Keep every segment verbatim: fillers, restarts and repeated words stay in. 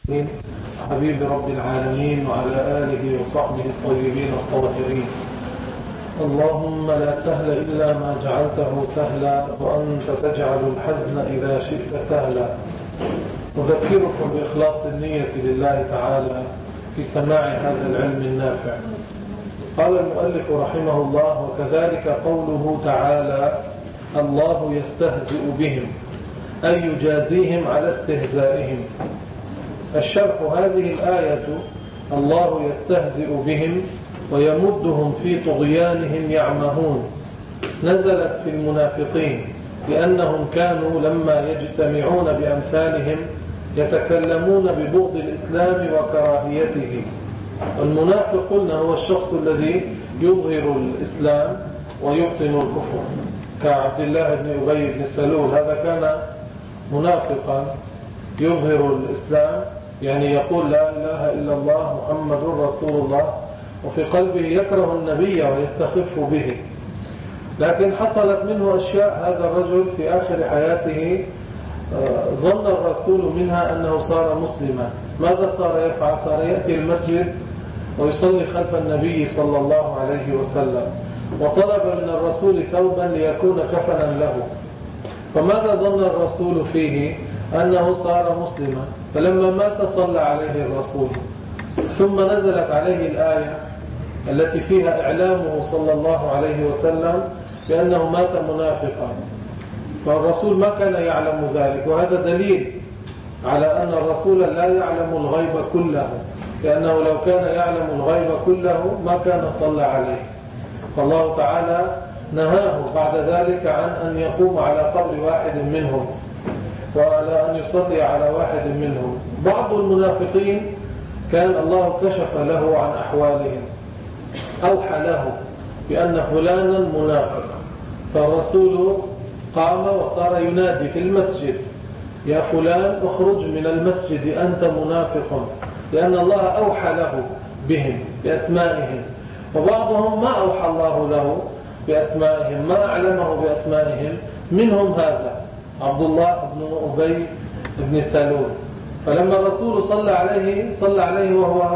حبيب رب العالمين وعلى آله وصحبه الطيبين الطاهرين. اللهم لا سهل إلا ما جعلته سهلا وأنت تجعل الحزن إذا شئت سهلا. أذكركم بإخلاص النية لله تعالى في سماع هذا العلم النافع. قال المؤلف رحمه الله: وكذلك قوله تعالى: الله يستهزئ بهم، أي يجازيهم على استهزائهم. الشرح: هذه الآية الله يستهزئ بهم ويمدهم في طغيانهم يعمهون، نزلت في المنافقين لأنهم كانوا لما يجتمعون بأمثالهم يتكلمون ببغض الإسلام وكراهيته. المنافق قلنا هو الشخص الذي يظهر الإسلام ويبطن الكفر، كعبد الله بن أبي بن سلول، هذا كان منافقا يظهر الإسلام، يعني يقول لا إله إلا الله محمد رسول الله، وفي قلبه يكره النبي ويستخف به. لكن حصلت منه أشياء، هذا الرجل في آخر حياته ظن الرسول منها أنه صار مسلما. ماذا صار يفعل؟ صار يأتي المسجد ويصلي خلف النبي صلى الله عليه وسلم، وطلب من الرسول ثوبا ليكون كفنا له. فماذا ظن الرسول فيه؟ أنه صار مسلما. فلما مات صلى عليه الرسول، ثم نزلت عليه الآية التي فيها إعلامه صلى الله عليه وسلم بأنه مات منافقا. فالرسول ما كان يعلم ذلك، وهذا دليل على أن الرسول لا يعلم الغيب كله، لأنه لو كان يعلم الغيب كله ما كان صلى عليه. فالله تعالى نهاه بعد ذلك عن أن يقوم على قبر واحد منهم وعلى أن يصلي على واحد منهم. بعض المنافقين كان الله كشف له عن أحوالهم، أوحى له بأن فلانا منافق، فالرسول قام وصار ينادي في المسجد: يا فلان اخرج من المسجد أنت منافق، لأن الله أوحى له بهم بأسمائهم. وبعضهم ما أوحى الله له بأسمائهم، ما أعلمه بأسمائهم، منهم هذا عبد الله بن أبي بن سلول. فلما الرسول صلى عليه صلى عليه وهو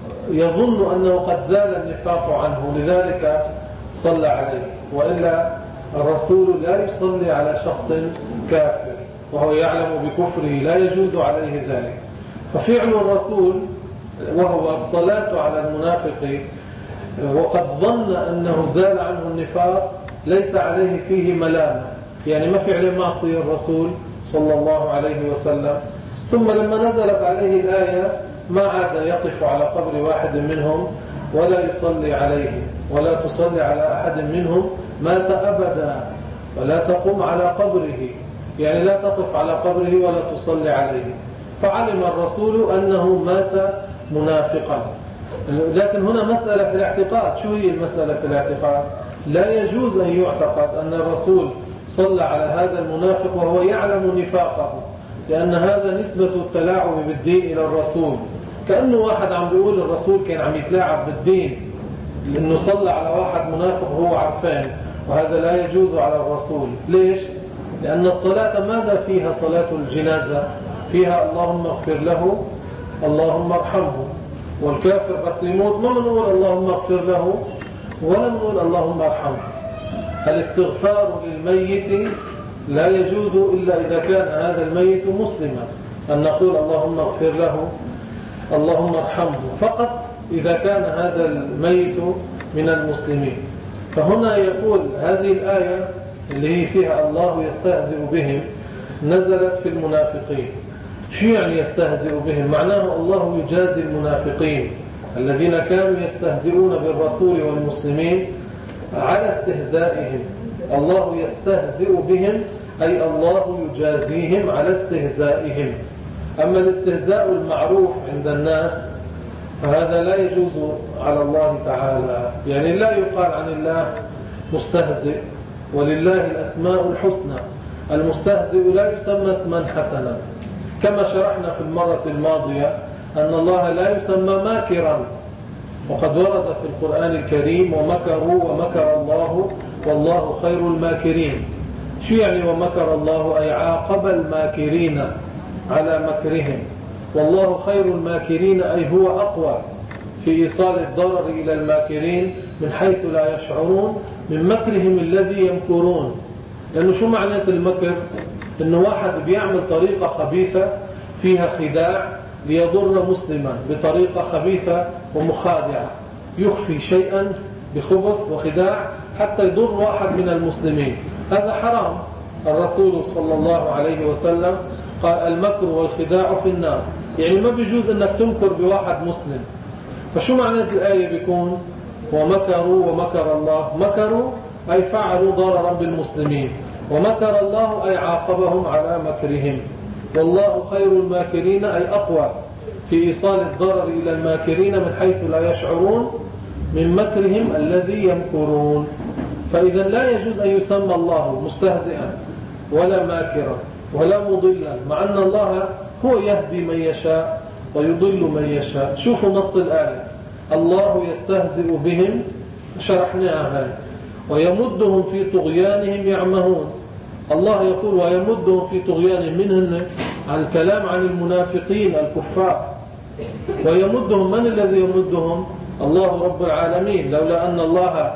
يظن أنه قد زال النفاق عنه، لذلك صلى عليه. وإلا الرسول لا يصلي على شخص كافر وهو يعلم بكفره، لا يجوز عليه ذلك. ففعل الرسول وهو الصلاة على المنافق وقد ظن أنه زال عنه النفاق ليس عليه فيه ملامة، يعني ما فعل معصية الرسول صلى الله عليه وسلم. ثم لما نزلت عليه الآية ما عاد يقف على قبر واحد منهم ولا يصلي عليه، ولا تصلي على أحد منهم مات أبدا، ولا تقوم على قبره، يعني لا تقف على قبره ولا تصلي عليه. فعلم الرسول أنه مات منافقا. لكن هنا مسألة في الاعتقاد. شو هي المسألة في الاعتقاد؟ لا يجوز أن يعتقد أن الرسول صلى على هذا المنافق وهو يعلم نفاقه، لأن هذا نسبة التلاعب بالدين إلى الرسول. كأنه واحد عم بيقول الرسول كان عم يتلاعب بالدين لأنه صلى على واحد منافق وهو عرفان، وهذا لا يجوز على الرسول. ليش؟ لأن الصلاة ماذا فيها؟ صلاة الجنازة فيها اللهم اغفر له، اللهم ارحمه. والكافر بس يموت ما بنقول اللهم اغفر له ولا بنقول اللهم ارحمه. الاستغفار للميت لا يجوز إلا إذا كان هذا الميت مسلما، أن نقول اللهم اغفر له اللهم ارحمه فقط إذا كان هذا الميت من المسلمين. فهنا يقول هذه الآية اللي هي فيها الله يستهزئ بهم نزلت في المنافقين. شو يعني يستهزئ بهم؟ معناه الله يجازي المنافقين الذين كانوا يستهزئون بالرسول والمسلمين على استهزائهم. الله يستهزئ بهم أي الله يجازيهم على استهزائهم. أما الاستهزاء المعروف عند الناس فهذا لا يجوز على الله تعالى، يعني لا يقال عن الله مستهزئ، ولله الأسماء الحسنى. المستهزئ لا يسمى اسما حسنا، كما شرحنا في المرة الماضية أن الله لا يسمى ماكرا، وقد ورد في القرآن الكريم ومكروا ومكر الله والله خير الماكرين. شو يعني ومكر الله؟ أي عاقب الماكرين على مكرهم. والله خير الماكرين أي هو أقوى في إيصال الضرر إلى الماكرين من حيث لا يشعرون من مكرهم الذي يمكرون. لأنه شو معنى المكر؟ إنه واحد بيعمل طريقة خبيثة فيها خداع ليضر مسلما بطريقة خبيثة ومخادعة، يخفي شيئا بخبث وخداع حتى يضر واحد من المسلمين، هذا حرام. الرسول صلى الله عليه وسلم قال المكر والخداع في النار، يعني ما بيجوز أنك تمكر بواحد مسلم. فشو معنى الآية بيكون ومكروا ومكر الله؟ مكروا أي فعلوا ضررا بالمسلمين، ومكر الله أي عاقبهم على مكرهم. والله خير الماكرين أي أقوى في إيصال الضرر إلى الماكرين من حيث لا يشعرون من مكرهم الذي يمكرون. فإذا لا يجوز أن يسمى الله مستهزئا ولا ماكرا ولا مضلا، مع أن الله هو يهدي من يشاء ويضل من يشاء. شوفوا نص الآية، الله يستهزئ بهم، شرحناها هاي، ويمدهم في طغيانهم يعمهون. الله يقول ويمدهم في طغيانهم، منهن عن الكلام عن المنافقين الكفار. ويمدهم، من الذي يمدهم؟ الله رب العالمين. لولا أن الله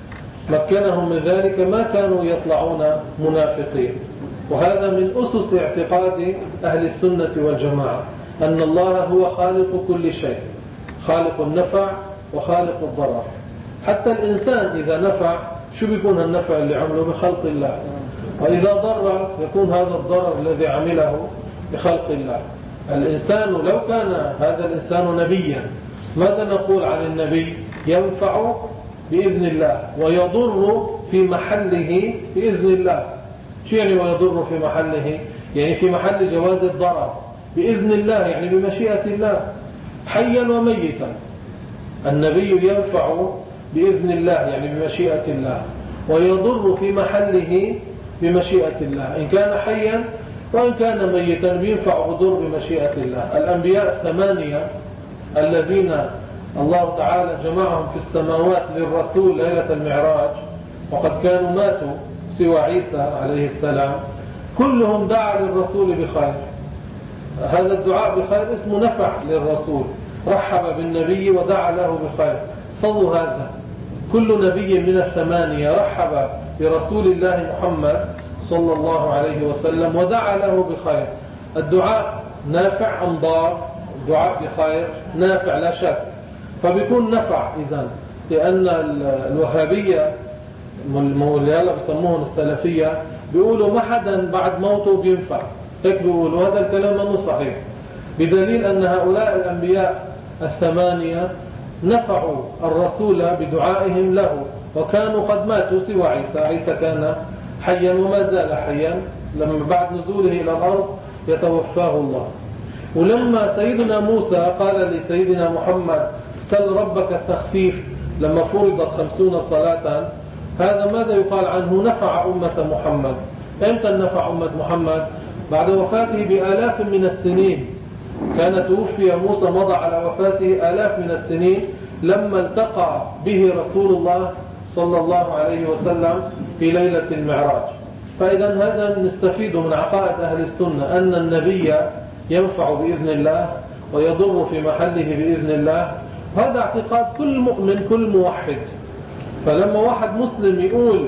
مكنهم من ذلك ما كانوا يطلعون منافقين. وهذا من أسس اعتقاد أهل السنة والجماعة، أن الله هو خالق كل شيء، خالق النفع وخالق الضرر. حتى الإنسان إذا نفع شو بيكون النفع اللي عمله؟ بخلق الله. وإذا ضر يكون هذا الضرر الذي عمله بخلق الله. الإنسان لو كان هذا الإنسان نبيا، ماذا نقول عن النبي؟ ينفع بإذن الله ويضر في محله بإذن الله. شو يعني ويضر في محله؟ يعني في محل جواز الضرر بإذن الله، يعني بمشيئة الله، حيا وميتا. النبي ينفع بإذن الله يعني بمشيئة الله، ويضر في محله بمشيئة الله، إن كان حيا وإن كان ميتا بينفع وضر بمشيئة الله. الأنبياء الثمانية الذين الله تعالى جمعهم في السماوات للرسول ليلة المعراج، وقد كانوا ماتوا سوى عيسى عليه السلام، كلهم دعا للرسول بخير. هذا الدعاء بخير اسمه نفع للرسول، رحب بالنبي ودعا له بخير. فضل هذا، كل نبي من الثمانية رحب برسول الله محمد صلى الله عليه وسلم ودعا له بخير. الدعاء نافع أم ضار؟ الدعاء بخير نافع لا شك، فبيكون نفع إذن. لأن الوهابية اللي هلا بسموهم السلفية بيقولوا ما حدا بعد موته بينفع، هيك بيقولوا. هذا الكلام منه صحيح، بدليل أن هؤلاء الأنبياء الثمانية نفعوا الرسول بدعائهم له، وكانوا قد ماتوا سوى عيسى. عيسى كان حيا وما زال حيا، لما بعد نزوله إلى الأرض يتوفاه الله. ولما سيدنا موسى قال لسيدنا محمد سل ربك التخفيف لما فرضت خمسون صلاة، هذا ماذا يقال عنه؟ نفع أمة محمد. إمتى نفع أمة محمد؟ بعد وفاته بآلاف من السنين. كان توفي موسى مضى على وفاته آلاف من السنين، لما التقى به رسول الله صلى الله عليه وسلم في ليلة المعراج. فإذا هذا نستفيد من عقائد أهل السنة أن النبي ينفع بإذن الله ويضر في محله بإذن الله. هذا اعتقاد كل مؤمن كل موحد. فلما واحد مسلم يقول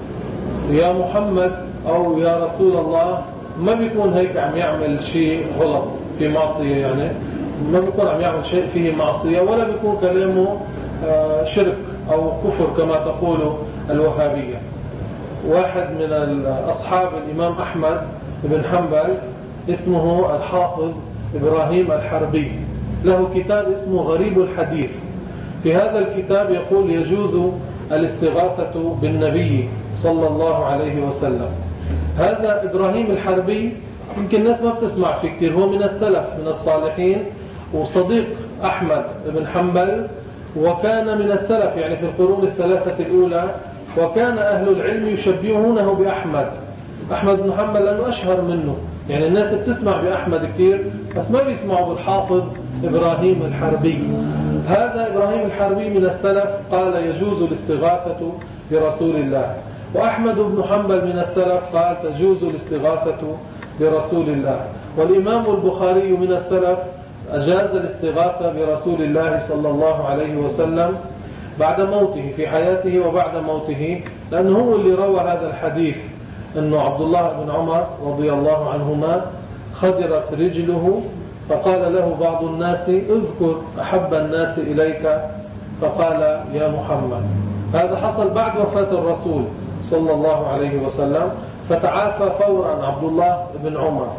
يا محمد أو يا رسول الله، ما بيكون هيك عم يعمل شيء غلط في معصية، يعني ما بيكون عم يعمل شيء فيه معصية، ولا بيكون كلامه شرك أو كفر كما تقول الوهابية. واحد من أصحاب الإمام أحمد بن حنبل اسمه الحافظ إبراهيم الحربي، له كتاب اسمه غريب الحديث. في هذا الكتاب يقول يجوز الاستغاثة بالنبي صلى الله عليه وسلم. هذا إبراهيم الحربي يمكن الناس ما بتسمع فيه كتير، هو من السلف من الصالحين وصديق أحمد بن حنبل، وكان من السلف يعني في القرون الثلاثة الأولى. وكان أهل العلم يشبهونه بأحمد أحمد بن حنبل لأنه أشهر منه، يعني الناس بتسمع بأحمد كتير بس ما بيسمعوا بالحافظ إبراهيم الحربي. هذا إبراهيم الحربي من السلف قال يجوز الاستغاثة برسول الله، وأحمد بن حنبل من السلف قال تجوز الاستغاثة برسول الله. والإمام البخاري من السلف أجاز الاستغاثة برسول الله صلى الله عليه وسلم بعد موته، في حياته وبعد موته، لأنه هو اللي روى هذا الحديث أنه عبد الله بن عمر رضي الله عنهما خدرت رجله فقال له بعض الناس اذكر أحب الناس إليك فقال يا محمد. هذا حصل بعد وفاة الرسول صلى الله عليه وسلم، فتعافى فورا عبد الله بن عمر.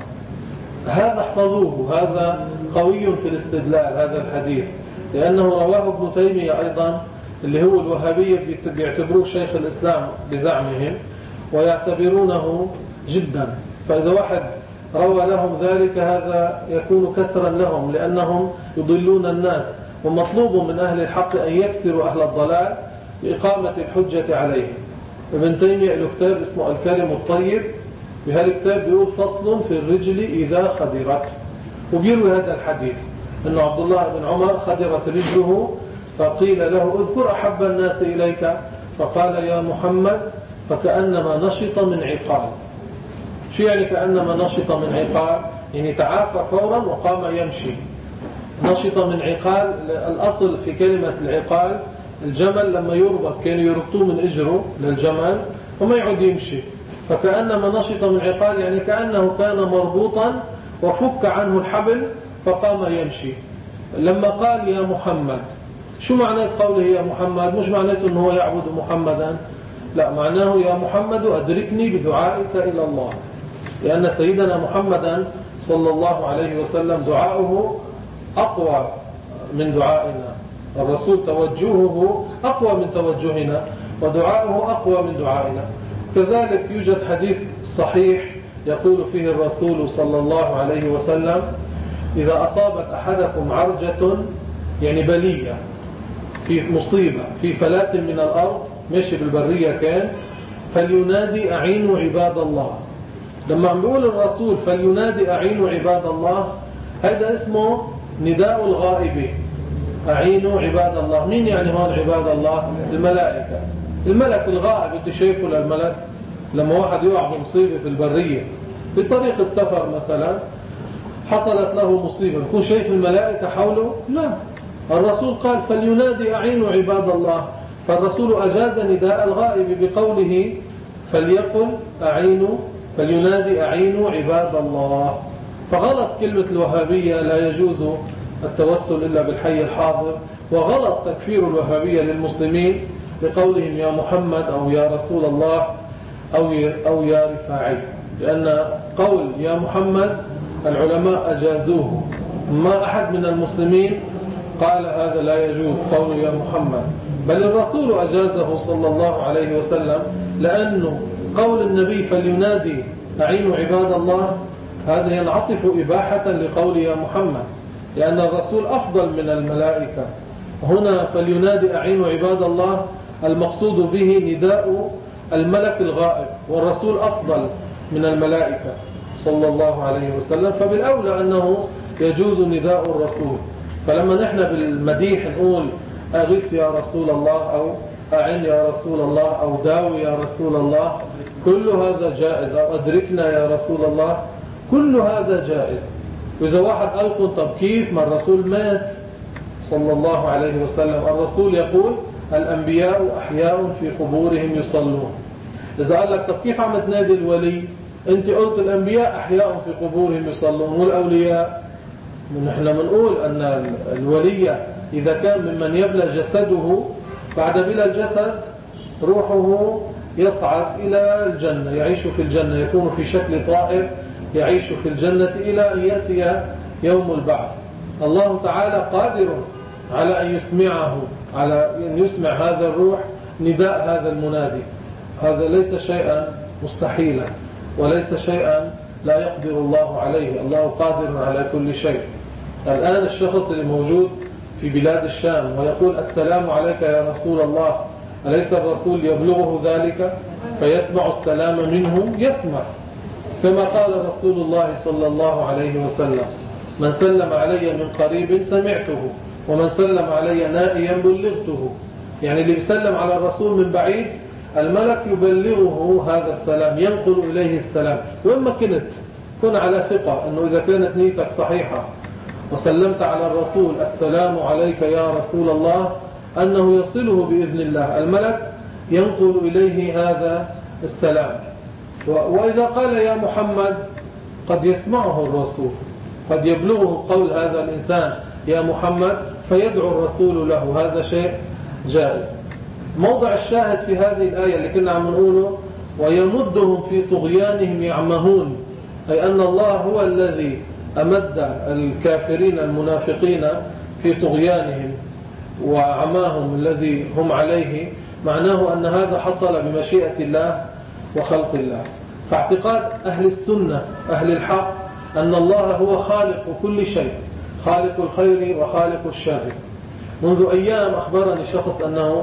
هذا احفظوه، هذا قوي في الاستدلال هذا الحديث، لأنه رواه ابن تيمية أيضا اللي هو الوهابية بيعتبروه شيخ الإسلام بزعمهم ويعتبرونه جدا. فإذا واحد روى لهم ذلك هذا يكون كسرا لهم، لأنهم يضلون الناس، ومطلوب من أهل الحق أن يكسروا أهل الضلال بإقامة الحجة عليهم. ابن تيمية له كتاب اسمه الكلم الطيب، بهالكتاب بيقول فصل في الرجل إذا خدرت، وبيروي هذا الحديث أنه عبد الله بن عمر خدرت رجله فقيل له اذكر أحب الناس إليك فقال يا محمد، فكأنما نشط من عقال. شو يعني كأنما نشط من عقال؟ يعني تعافى فورا وقام يمشي. نشط من عقال، الأصل في كلمة العقال الجمل لما يربط كانوا يربطوه من إجره للجمل وما يعود يمشي، فكأنما نشط من عقال يعني كأنه كان مربوطا وفك عنه الحبل فقام يمشي. لما قال يا محمد، شو معنى قوله يا محمد؟ مش معناته أنه هو يعبد محمدا، لا، معناه يا محمد أدركني بدعائك إلى الله، لأن سيدنا محمدا صلى الله عليه وسلم دعاؤه أقوى من دعائنا، الرسول توجهه أقوى من توجهنا ودعاؤه أقوى من دعائنا. كذلك يوجد حديث صحيح يقول فيه الرسول صلى الله عليه وسلم إذا أصابت أحدكم عرجة يعني بلية في مصيبة في فلات من الأرض، ماشي بالبرية كان، فلينادي أعينوا عباد الله. لما عم بيقول الرسول فلينادي أعينوا عباد الله، هذا اسمه نداء الغائب، أعينوا عباد الله. مين يعني هون عباد الله؟ الملائكة. الملك الغائب انت شايفه للملك؟ لما واحد يقع بمصيبة في البرية في طريق السفر مثلا، حصلت له مصيبة، يكون شايف الملائكة حوله؟ لا. الرسول قال فلينادي أعينوا عباد الله، فالرسول أجاز نداء الغائب بقوله فليقل أعينوا، فلينادي أعينوا عباد الله. فغلط كلمة الوهابية لا يجوز التوسل إلا بالحي الحاضر، وغلط تكفير الوهابية للمسلمين بقولهم يا محمد أو يا رسول الله أو أو يا رفاعي، لأن قول يا محمد العلماء أجازوه، ما أحد من المسلمين قال هذا لا يجوز قول يا محمد، بل الرسول أجازه صلى الله عليه وسلم، لأنه قول النبي فلينادي أعينوا عباد الله هذا ينعطف إباحة لقول يا محمد، لأن الرسول أفضل من الملائكة. هنا فلينادي أعينوا عباد الله المقصود به نداء الملك الغائب، والرسول أفضل من الملائكة صلى الله عليه وسلم، فبالأولى أنه يجوز نداء الرسول. فلما نحن بالمديح نقول أغث يا رسول الله أو أعن يا رسول الله أو داوي يا رسول الله، كل هذا جائز، أو أدركنا يا رسول الله، كل هذا جائز. وإذا واحد ألقوا طب كيف ما الرسول مات صلى الله عليه وسلم؟ الرسول يقول الأنبياء أحياء في قبورهم يصلون. إذا قال لك طب كيف عم تنادي الولي؟ أنت قلت الأنبياء أحياء في قبورهم يصلون، والأولياء نحن بنقول أن الولي إذا كان ممن يبلى جسده بعد بلا الجسد روحه يصعد إلى الجنة، يعيش في الجنة، يكون في شكل طائر يعيش في الجنة إلى أن يأتي يوم البعث. الله تعالى قادر على أن يسمعه، على أن يسمع هذا الروح نداء هذا المنادي. هذا ليس شيئا مستحيلا وليس شيئا لا يقدر الله عليه، الله قادر على كل شيء. الآن الشخص اللي موجود في بلاد الشام ويقول السلام عليك يا رسول الله، أليس الرسول يبلغه ذلك فيسمع السلام منه؟ يسمع، كما قال رسول الله صلى الله عليه وسلم من سلم علي من قريب سمعته ومن سلم علي نائيا بلغته. يعني اللي يسلم على الرسول من بعيد الملك يبلغه هذا السلام، ينقل إليه السلام وين ما كنت، كن على ثقة أنه إذا كانت نيتك صحيحة وسلمت على الرسول السلام عليك يا رسول الله، أنه يصله بإذن الله، الملك ينقل إليه هذا السلام. وإذا قال يا محمد قد يسمعه الرسول، قد يبلغه قول هذا الإنسان يا محمد فيدعو الرسول له، هذا شيء جائز. موضع الشاهد في هذه الآية اللي كنا عم نقوله ويمدهم في طغيانهم يعمهون، أي أن الله هو الذي أمد الكافرين المنافقين في طغيانهم وعماهم الذي هم عليه، معناه أن هذا حصل بمشيئة الله وخلق الله. فاعتقاد أهل السنة أهل الحق أن الله هو خالق كل شيء، خالق الخير وخالق الشر. منذ أيام أخبرني شخص أنه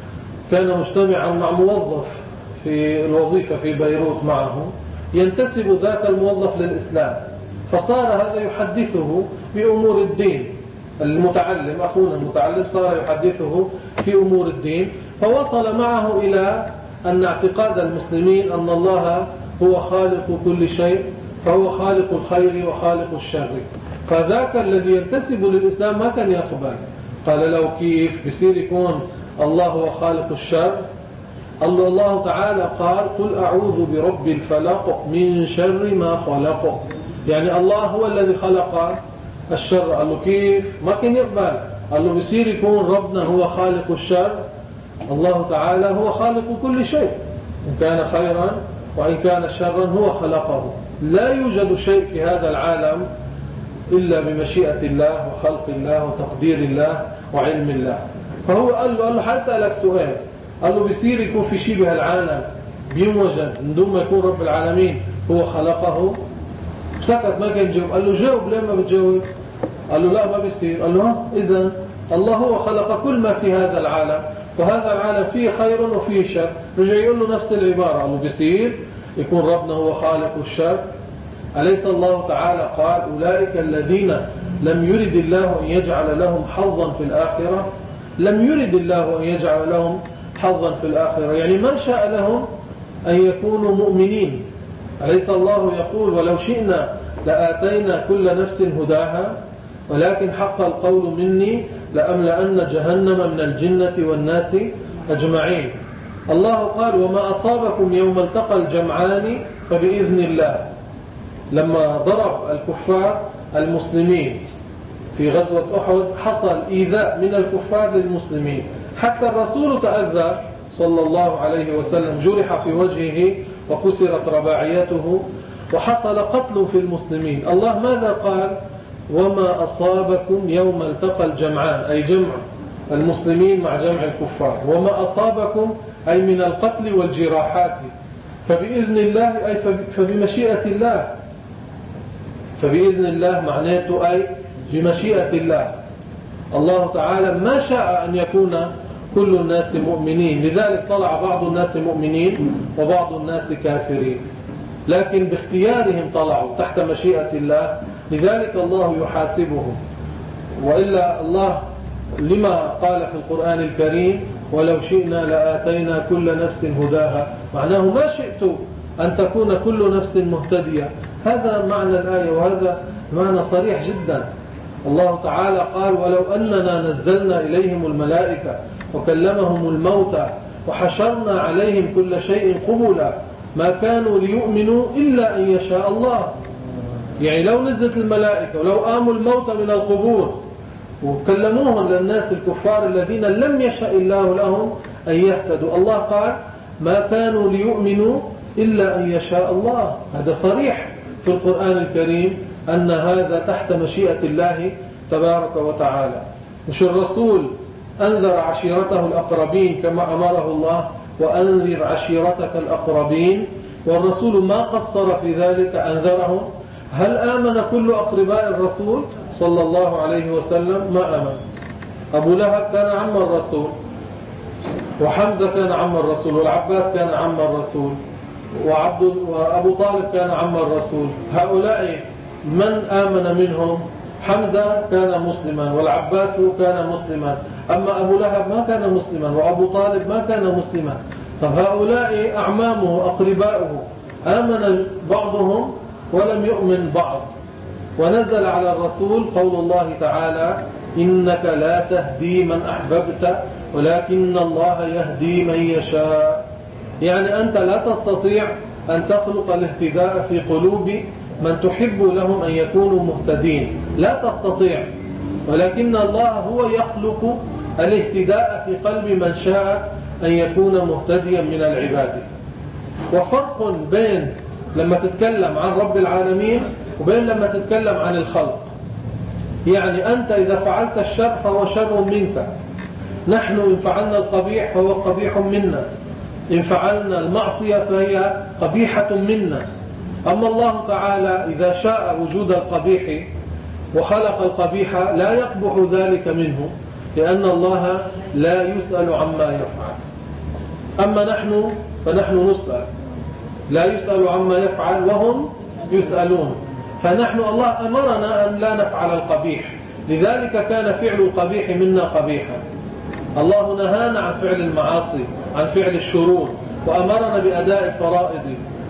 كان مجتمعا مع موظف في الوظيفة في بيروت معه، ينتسب ذاك الموظف للإسلام، فصار هذا يحدثه بأمور الدين. المتعلم أخونا المتعلم صار يحدثه في أمور الدين، فوصل معه إلى أن اعتقاد المسلمين أن الله هو خالق كل شيء، فهو خالق الخير وخالق الشر. فذاك الذي ينتسب للإسلام ما كان يقبل، قال له كيف بصير يكون الله هو خالق الشر؟ الله تعالى قال قل أعوذ برب الفلق من شر ما خلق، يعني الله هو الذي خلق الشر. قال له كيف؟ ما كان يقبل. قال له بصير يكون ربنا هو خالق الشر؟ الله تعالى هو خالق كل شيء، إن كان خيرا وإن كان شرا هو خلقه. لا يوجد شيء في هذا العالم إلا بمشيئة الله وخلق الله وتقدير الله وعلم الله. فهو قال له, قال له حسألك سؤال، قال له بيصير يكون في شيء بهالعالم بينوجد من دون ما يكون رب العالمين هو خلقه؟ سكت ما كان جاوب. قال له جاوب، ليه ما بتجاوب؟ قال له لا ما بيصير. قال له إذن الله هو خلق كل ما في هذا العالم، وهذا العالم فيه خير وفيه شر. رجع يقول له نفس العبارة، قال له بيصير يكون ربنا هو خالق الشر؟ أليس الله تعالى قال أولئك الذين لم يرد الله أن يجعل لهم حظا في الآخرة؟ لم يرد الله أن يجعل لهم حظا في الآخرة، يعني ما شاء لهم أن يكونوا مؤمنين. أليس الله يقول ولو شئنا لآتينا كل نفس هداها ولكن حق القول مني لأملأن جهنم من الجنة والناس أجمعين. الله قال وما أصابكم يوم التقى الجمعان فبإذن الله. لما ضرب الكفار المسلمين في غزوة أحد حصل إيذاء من الكفار للمسلمين، حتى الرسول تأذى صلى الله عليه وسلم، جرح في وجهه وكسرت رباعيته وحصل قتل في المسلمين. الله ماذا قال؟ وما أصابكم يوم التقى الجمعان، أي جمع المسلمين مع جمع الكفار. وما أصابكم أي من القتل والجراحات فبإذن الله، أي فبمشيئة الله. فبإذن الله معناته أي بمشيئة الله. الله تعالى ما شاء أن يكون كل الناس مؤمنين، لذلك طلع بعض الناس مؤمنين وبعض الناس كافرين، لكن باختيارهم طلعوا تحت مشيئة الله، لذلك الله يحاسبهم. وإلا الله لما قال في القرآن الكريم ولو شئنا لآتينا كل نفس هداها، معناه ما شئت أن تكون كل نفس مهتدية. هذا معنى الآية، وهذا معنى صريح جدا. الله تعالى قال ولو أننا نزلنا إليهم الملائكة وكلمهم الموتى وحشرنا عليهم كل شيء قبلا ما كانوا ليؤمنوا إلا أن يشاء الله. يعني لو نزلت الملائكة ولو قاموا الموتى من القبور وكلموهم للناس الكفار الذين لم يشاء الله لهم أن يهتدوا، الله قال ما كانوا ليؤمنوا إلا أن يشاء الله. هذا صريح في القرآن الكريم أن هذا تحت مشيئة الله تبارك وتعالى. مش الرسول أنذر عشيرته الأقربين كما أمره الله وأنذر عشيرتك الأقربين، والرسول ما قصر في ذلك أنذرهم. هل آمن كل أقرباء الرسول صلى الله عليه وسلم؟ ما آمن. أبو لهب كان عم الرسول، وحمزة كان عم الرسول، والعباس كان عم الرسول، وعبد وأبو طالب كان عم الرسول. هؤلاء من آمن منهم؟ حمزة كان مسلما والعباس كان مسلما، أما أبو لهب ما كان مسلما وأبو طالب ما كان مسلما. طب هؤلاء أعمامه أقرباؤه آمن بعضهم ولم يؤمن بعض. ونزل على الرسول قول الله تعالى: إنك لا تهدي من أحببت ولكن الله يهدي من يشاء. يعني أنت لا تستطيع أن تخلق الاهتداء في قلوب من تحب لهم أن يكونوا مهتدين، لا تستطيع، ولكن الله هو يخلق الاهتداء في قلب من شاء أن يكون مهتديا من العباد. وفرق بين لما تتكلم عن رب العالمين وبين لما تتكلم عن الخلق. يعني أنت إذا فعلت الشر فهو شر منك، نحن إن فعلنا القبيح فهو قبيح منا، إن فعلنا المعصية فهي قبيحة منا. أما الله تعالى إذا شاء وجود القبيح وخلق القبيح لا يقبح ذلك منه، لأن الله لا يسأل عما يفعل. أما نحن فنحن نسأل، لا يسأل عما يفعل وهم يسألون. فنحن الله أمرنا أن لا نفعل القبيح، لذلك كان فعل القبيح منا قبيحا. الله نهانا عن فعل المعاصي، عن فعل الشرور، وأمرنا بأداء الفرائض،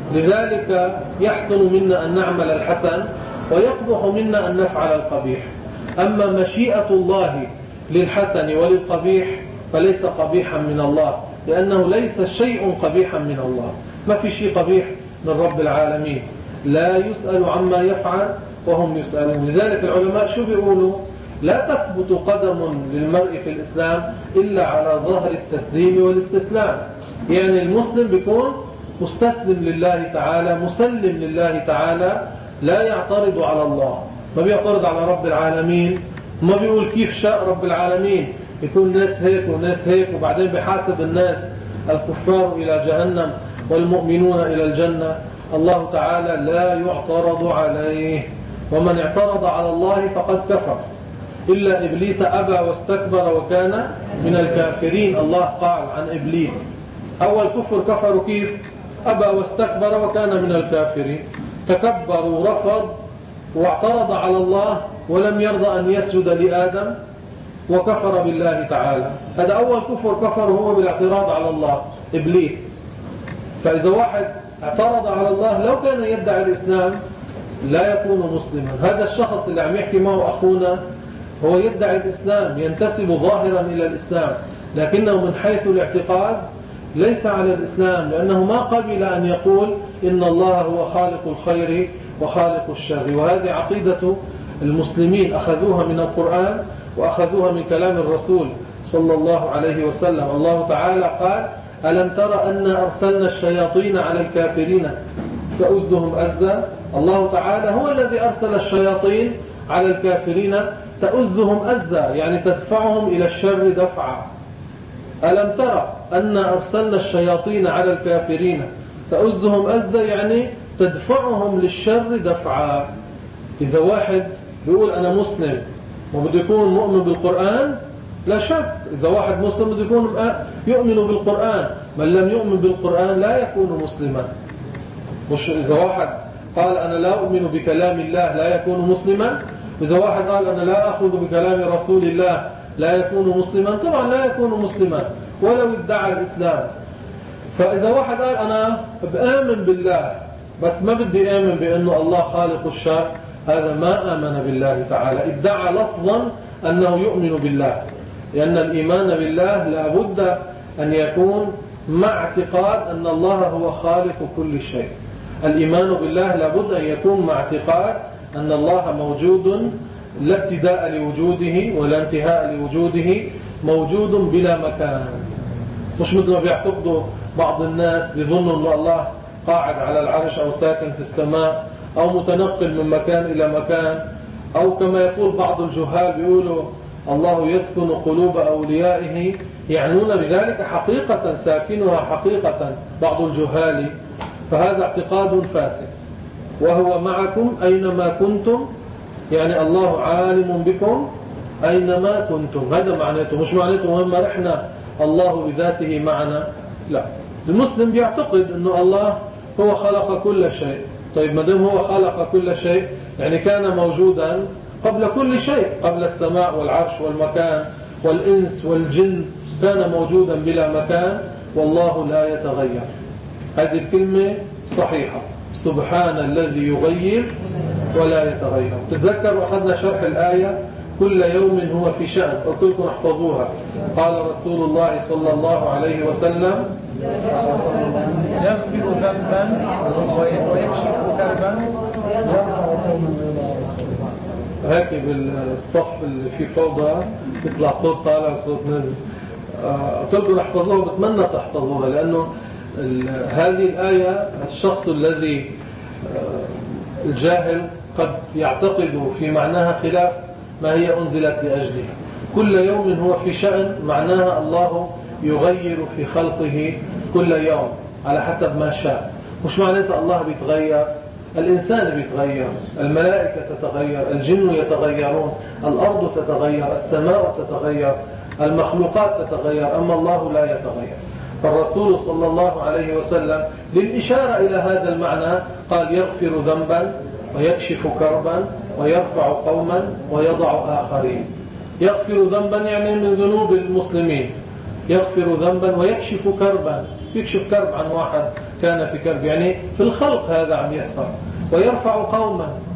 لذلك يحسن منا أن نعمل الحسن ويقبح منا أن نفعل القبيح. أما مشيئة الله للحسن وللقبيح فليس قبيحا من الله، لأنه ليس شيء قبيحا من الله، ما في شيء قبيح من رب العالمين، لا يسأل عما يفعل وهم يسألون. لذلك العلماء شو بيقولوا؟ لا تثبت قدم للمرء في الإسلام إلا على ظهر التسليم والاستسلام. يعني المسلم بيكون مستسلم لله تعالى، مسلم لله تعالى، لا يعترض على الله، ما بيعترض على رب العالمين، ما بيقول كيف شاء رب العالمين، يكون ناس هيك وناس هيك، وبعدين بحاسب الناس الكفار إلى جهنم والمؤمنون إلى الجنة. الله تعالى لا يعترض عليه، ومن اعترض على الله فقد كفر، إلا إبليس أبى واستكبر وكان من الكافرين. الله قال عن إبليس أول كفر كفروا كيف؟ أبى واستكبر وكان من الكافرين، تكبر ورفض واعترض على الله ولم يرضى أن يسجد لآدم وكفر بالله تعالى. هذا أول كفر كفر هو بالاعتراض على الله، إبليس. فإذا واحد اعترض على الله لو كان يدعي الإسلام لا يكون مسلما. هذا الشخص اللي عم يحكي معه أخونا هو يدعي الإسلام، ينتسب ظاهرا إلى الإسلام، لكنه من حيث الاعتقاد ليس على الإسلام، لأنه ما قبل أن يقول إن الله هو خالق الخير وخالق الشر. وهذه عقيدة المسلمين، أخذوها من القرآن وأخذوها من كلام الرسول صلى الله عليه وسلم. الله تعالى قال: ألم تر أن أرسلنا الشياطين على الكافرين تؤزهم أزا. الله تعالى هو الذي أرسل الشياطين على الكافرين تؤزهم أزا، يعني تدفعهم إلى الشر دفعا. ألم تر أن أرسلنا الشياطين على الكافرين تؤزهم أزا، يعني تدفعهم للشر دفعا. إذا واحد بيقول أنا مسلم وبده يكون مؤمن بالقرآن، لا شك إذا واحد مسلم بده يكون يؤمن بالقرآن، من لم يؤمن بالقرآن لا يكون مسلما. مش إذا واحد قال أنا لا أؤمن بكلام الله لا يكون مسلما، إذا واحد قال أنا لا أخذ بكلام رسول الله لا يكون مسلما، طبعا لا يكون مسلما ولو ادعى الإسلام. فإذا واحد قال أنا بآمن بالله بس ما بدي آمن بأنه الله خالق الشر، هذا ما آمن بالله تعالى، ادعى لفظا أنه يؤمن بالله، لأن الإيمان بالله لا بد أن يكون مع اعتقاد أن الله هو خالق كل شيء. الإيمان بالله لا بد أن يكون مع اعتقاد أن الله موجود لا ابتداء لوجوده ولا انتهاء لوجوده، موجود بلا مكان. مش مثل ما بيعتقدوا بعض الناس، بيظنوا أن الله قاعد على العرش أو ساكن في السماء أو متنقل من مكان إلى مكان، أو كما يقول بعض الجهال بيقولوا الله يسكن قلوب أوليائه، يعنون بذلك حقيقة ساكنها حقيقة بعض الجهال. فهذا اعتقاد فاسد. وهو معكم أينما كنتم، يعني الله عالم بكم أينما كنتم، هذا معناته. مش معناته وما رحنا الله بذاته معنا، لا. المسلم بيعتقد أنه الله هو خلق كل شيء. طيب ما دام هو خلق كل شيء يعني كان موجودا قبل كل شيء، قبل السماء والعرش والمكان والإنس والجن، كان موجودا بلا مكان والله لا يتغير. هذه الكلمة صحيحة سبحان الذي يغير ولا يتغير. تتذكروا أخذنا شرح الآية كل يوم هو في شأن، قلت لكم احفظوها. قال رسول الله صلى الله عليه وسلم يغفر ذنبا ويكشف كربا. هيك بالصف اللي فيه فوضى يطلع صوت طالع وصوت نازل. قلت لكم احفظوها، بتمنى تحفظوها، لأنه هذه الآية الشخص الذي الجاهل قد يعتقد في معناها خلاف ما هي أنزلت لأجله. كل يوم هو في شأن معناها الله يغير في خلقه كل يوم على حسب ما شاء. مش معناتها الله بيتغير، الإنسان بيتغير، الملائكة تتغير، الجن يتغيرون، الأرض تتغير، السماء تتغير، المخلوقات تتغير، أما الله لا يتغير. فالرسول صلى الله عليه وسلم للإشارة إلى هذا المعنى قال يغفر ذنبا ويكشف كربا ويرفع قوما ويضع آخرين. يغفر ذنبا يعني من ذنوب المسلمين، يغفر ذنبا ويكشف كربا، يكشف كرب عن واحد كان في كرب، يعني في الخلق هذا عم يحصل. ويرفع قوما،